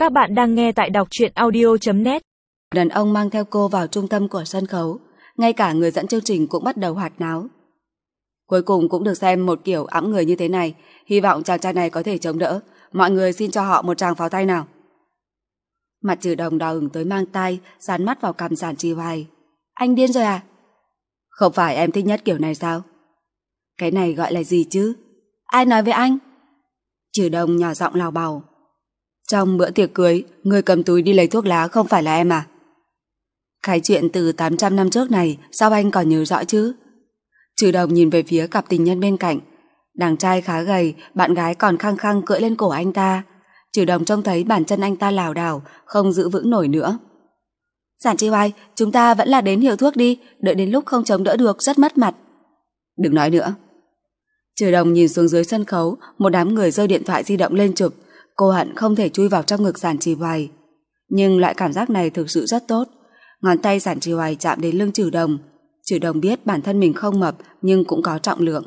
Các bạn đang nghe tại đọc truyện audio.net. Đàn ông mang theo cô vào trung tâm của sân khấu, ngay cả người dẫn chương trình cũng bắt đầu hoạt náo. Cuối cùng cũng được xem một kiểu ẵm người như thế này, hy vọng chàng trai này có thể chống đỡ. Mọi người xin cho họ một tràng pháo tay nào. Mặt Trừ Đồng đỏ ửng tới mang tai, dán mắt vào cằm Giản Trì Hoài. Anh điên rồi à? Không phải em thích nhất kiểu này sao? Cái này gọi là gì chứ? Ai nói với anh? Trừ Đồng nhỏ giọng lào bào. Trong bữa tiệc cưới, người cầm túi đi lấy thuốc lá không phải là em à? Cái chuyện từ 800 năm trước này sao anh còn nhớ rõ chứ? Trừ Đồng nhìn về phía cặp tình nhân bên cạnh. Đàn trai khá gầy, bạn gái còn khăng khăng cưỡi lên cổ anh ta. Trừ Đồng trông thấy bàn chân anh ta lảo đảo, không giữ vững nổi nữa. Giản Trì Hoài, chúng ta vẫn là đến hiệu thuốc đi, đợi đến lúc không chống đỡ được rất mất mặt. Đừng nói nữa. Trừ Đồng nhìn xuống dưới sân khấu, một đám người giơ điện thoại di động lên chụp. Cô hận không thể chui vào trong ngực Giản Trì Hoài. Nhưng loại cảm giác này thực sự rất tốt. Ngón tay Giản Trì Hoài chạm đến lưng Trừ Đồng. Trừ Đồng biết bản thân mình không mập nhưng cũng có trọng lượng.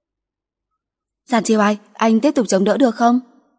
Giản Trì Hoài, anh tiếp tục chống đỡ được không?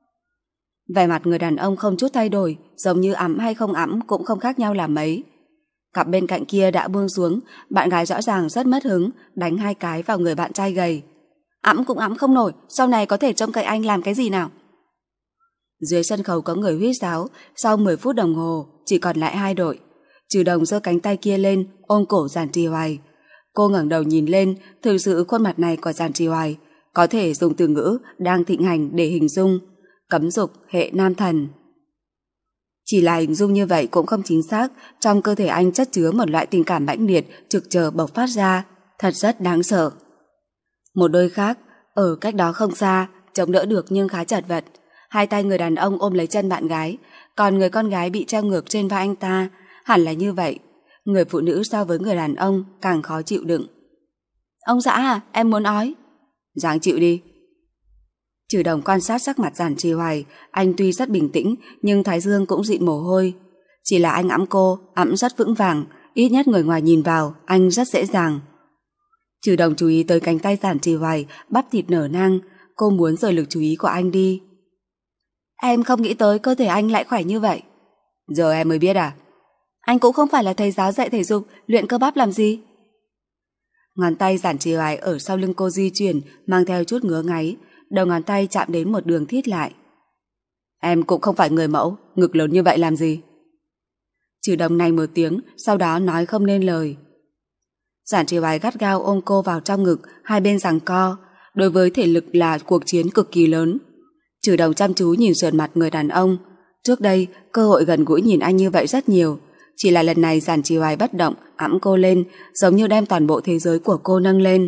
Vẻ mặt người đàn ông không chút thay đổi, giống như ẵm hay không ẵm cũng không khác nhau là mấy. Cặp bên cạnh kia đã buông xuống, bạn gái rõ ràng rất mất hứng, đánh 2 cái vào người bạn trai gầy. Ẵm cũng ẵm không nổi, sau này có thể trông cậy anh làm cái gì nào? Dưới sân khấu có người huýt sáo, sau 10 phút đồng hồ chỉ còn lại 2 đội. Trừ Đồng giơ cánh tay kia lên, ôm cổ Giản Trì Hoài. Cô ngẩng đầu nhìn lên, thực sự khuôn mặt này của Giản Trì Hoài có thể dùng từ ngữ đang thịnh hành để hình dung. Cấm dục hệ nam thần. Chỉ là hình dung như vậy cũng không chính xác, trong cơ thể anh chất chứa một loại tình cảm mãnh liệt trực chờ bộc phát ra, thật rất đáng sợ. Một đôi khác, ở cách đó không xa, chống đỡ được nhưng khá chật vật. 2 tay người đàn ông ôm lấy chân bạn gái, còn người con gái bị treo ngược trên vai anh ta. Hẳn là như vậy, người phụ nữ so với người đàn ông càng khó chịu đựng. Ông xã à, em muốn ói. Ráng chịu đi. Trừ Đồng quan sát sắc mặt Giản Trì Hoài, anh tuy rất bình tĩnh nhưng thái dương cũng dịn mồ hôi. Chỉ là anh ẵm cô, ẵm rất vững vàng, ít nhất người ngoài nhìn vào, anh rất dễ dàng. Trừ Đồng chú ý tới cánh tay Giản Trì Hoài, bắp thịt nở nang, cô muốn rời lực chú ý của anh đi. Em không nghĩ tới cơ thể anh lại khỏe như vậy. Giờ em mới biết à? Anh cũng không phải là thầy giáo dạy thể dục, luyện cơ bắp làm gì? Ngón tay Giản Trì Hoài ở sau lưng cô di chuyển, mang theo chút ngứa ngáy, đầu ngón tay chạm đến một đường thít lại. Em cũng không phải người mẫu, ngực lớn như vậy làm gì? Trừ Đồng này một tiếng, sau đó nói không nên lời. Giản Trì Hoài gắt gao ôm cô vào trong ngực, hai bên giằng co. Đối với thể lực là cuộc chiến cực kỳ lớn. Trừ Đồng chăm chú nhìn sườn mặt người đàn ông. Trước đây, cơ hội gần gũi nhìn anh như vậy rất nhiều. Chỉ là lần này Giản Trì Hoài bất động, ẵm cô lên, giống như đem toàn bộ thế giới của cô nâng lên.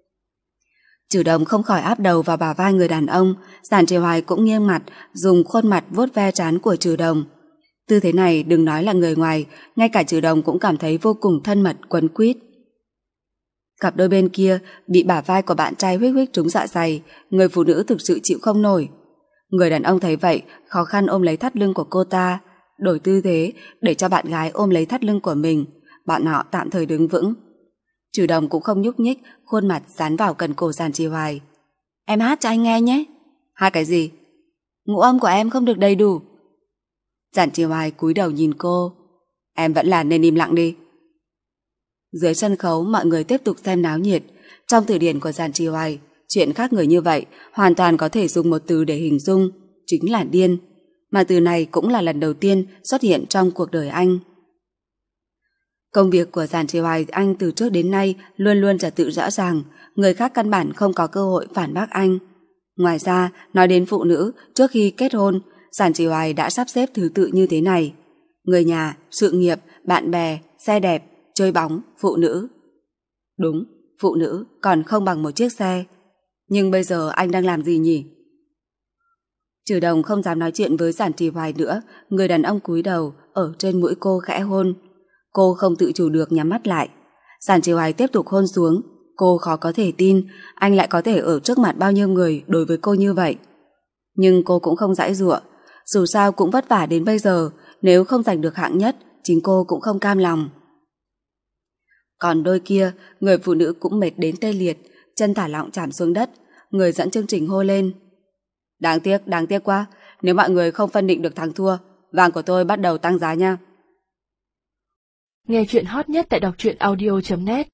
Trừ Đồng không khỏi áp đầu vào bả vai người đàn ông. Giản Trì Hoài cũng nghiêng mặt, dùng khuôn mặt vuốt ve trán của Trừ Đồng. Tư thế này đừng nói là người ngoài, ngay cả Trừ Đồng cũng cảm thấy vô cùng thân mật, quấn quýt. Cặp đôi bên kia bị bả vai của bạn trai huých huých trúng dạ dày, người phụ nữ thực sự chịu không nổi. Người đàn ông thấy vậy, khó khăn ôm lấy thắt lưng của cô ta, đổi tư thế để cho bạn gái ôm lấy thắt lưng của mình. Bọn họ tạm thời đứng vững. Trừ Đồng cũng không nhúc nhích, khuôn mặt dán vào cần cổ Giản Trì Hoài. Em hát cho anh nghe nhé. Hát cái gì? Ngũ âm của em không được đầy đủ. Giản Trì Hoài cúi đầu nhìn cô. Em vẫn là nên im lặng đi. Dưới sân khấu mọi người tiếp tục xem náo nhiệt. Trong từ điển của Giản Trì Hoài, chuyện khác người như vậy hoàn toàn có thể dùng một từ để hình dung, chính là điên. Mà từ này cũng là lần đầu tiên xuất hiện trong cuộc đời anh. Công việc của Giản Trì Hoài anh từ trước đến nay luôn luôn trật tự rõ ràng, người khác căn bản không có cơ hội phản bác anh. Ngoài ra, nói đến phụ nữ, trước khi kết hôn, Giản Trì Hoài đã sắp xếp thứ tự như thế này. Người nhà, sự nghiệp, bạn bè, xe đẹp, chơi bóng, phụ nữ. Đúng, phụ nữ còn không bằng một chiếc xe. Nhưng bây giờ anh đang làm gì nhỉ? Trừ Đồng không dám nói chuyện với Giản Trì Hoài nữa, người đàn ông cúi đầu, ở trên mũi cô khẽ hôn. Cô không tự chủ được nhắm mắt lại. Giản Trì Hoài tiếp tục hôn xuống. Cô khó có thể tin anh lại có thể ở trước mặt bao nhiêu người đối với cô như vậy. Nhưng cô cũng không giãy giụa. Dù sao cũng vất vả đến bây giờ, nếu không giành được hạng nhất, chính cô cũng không cam lòng. Còn đôi kia, người phụ nữ cũng mệt đến tê liệt, chân thả lỏng chạm xuống đất. Người dẫn chương trình hô lên. Đáng tiếc quá. Nếu mọi người không phân định được thắng thua, vàng của tôi bắt đầu tăng giá nha. Nghe chuyện hot nhất tại đọc truyện audio.net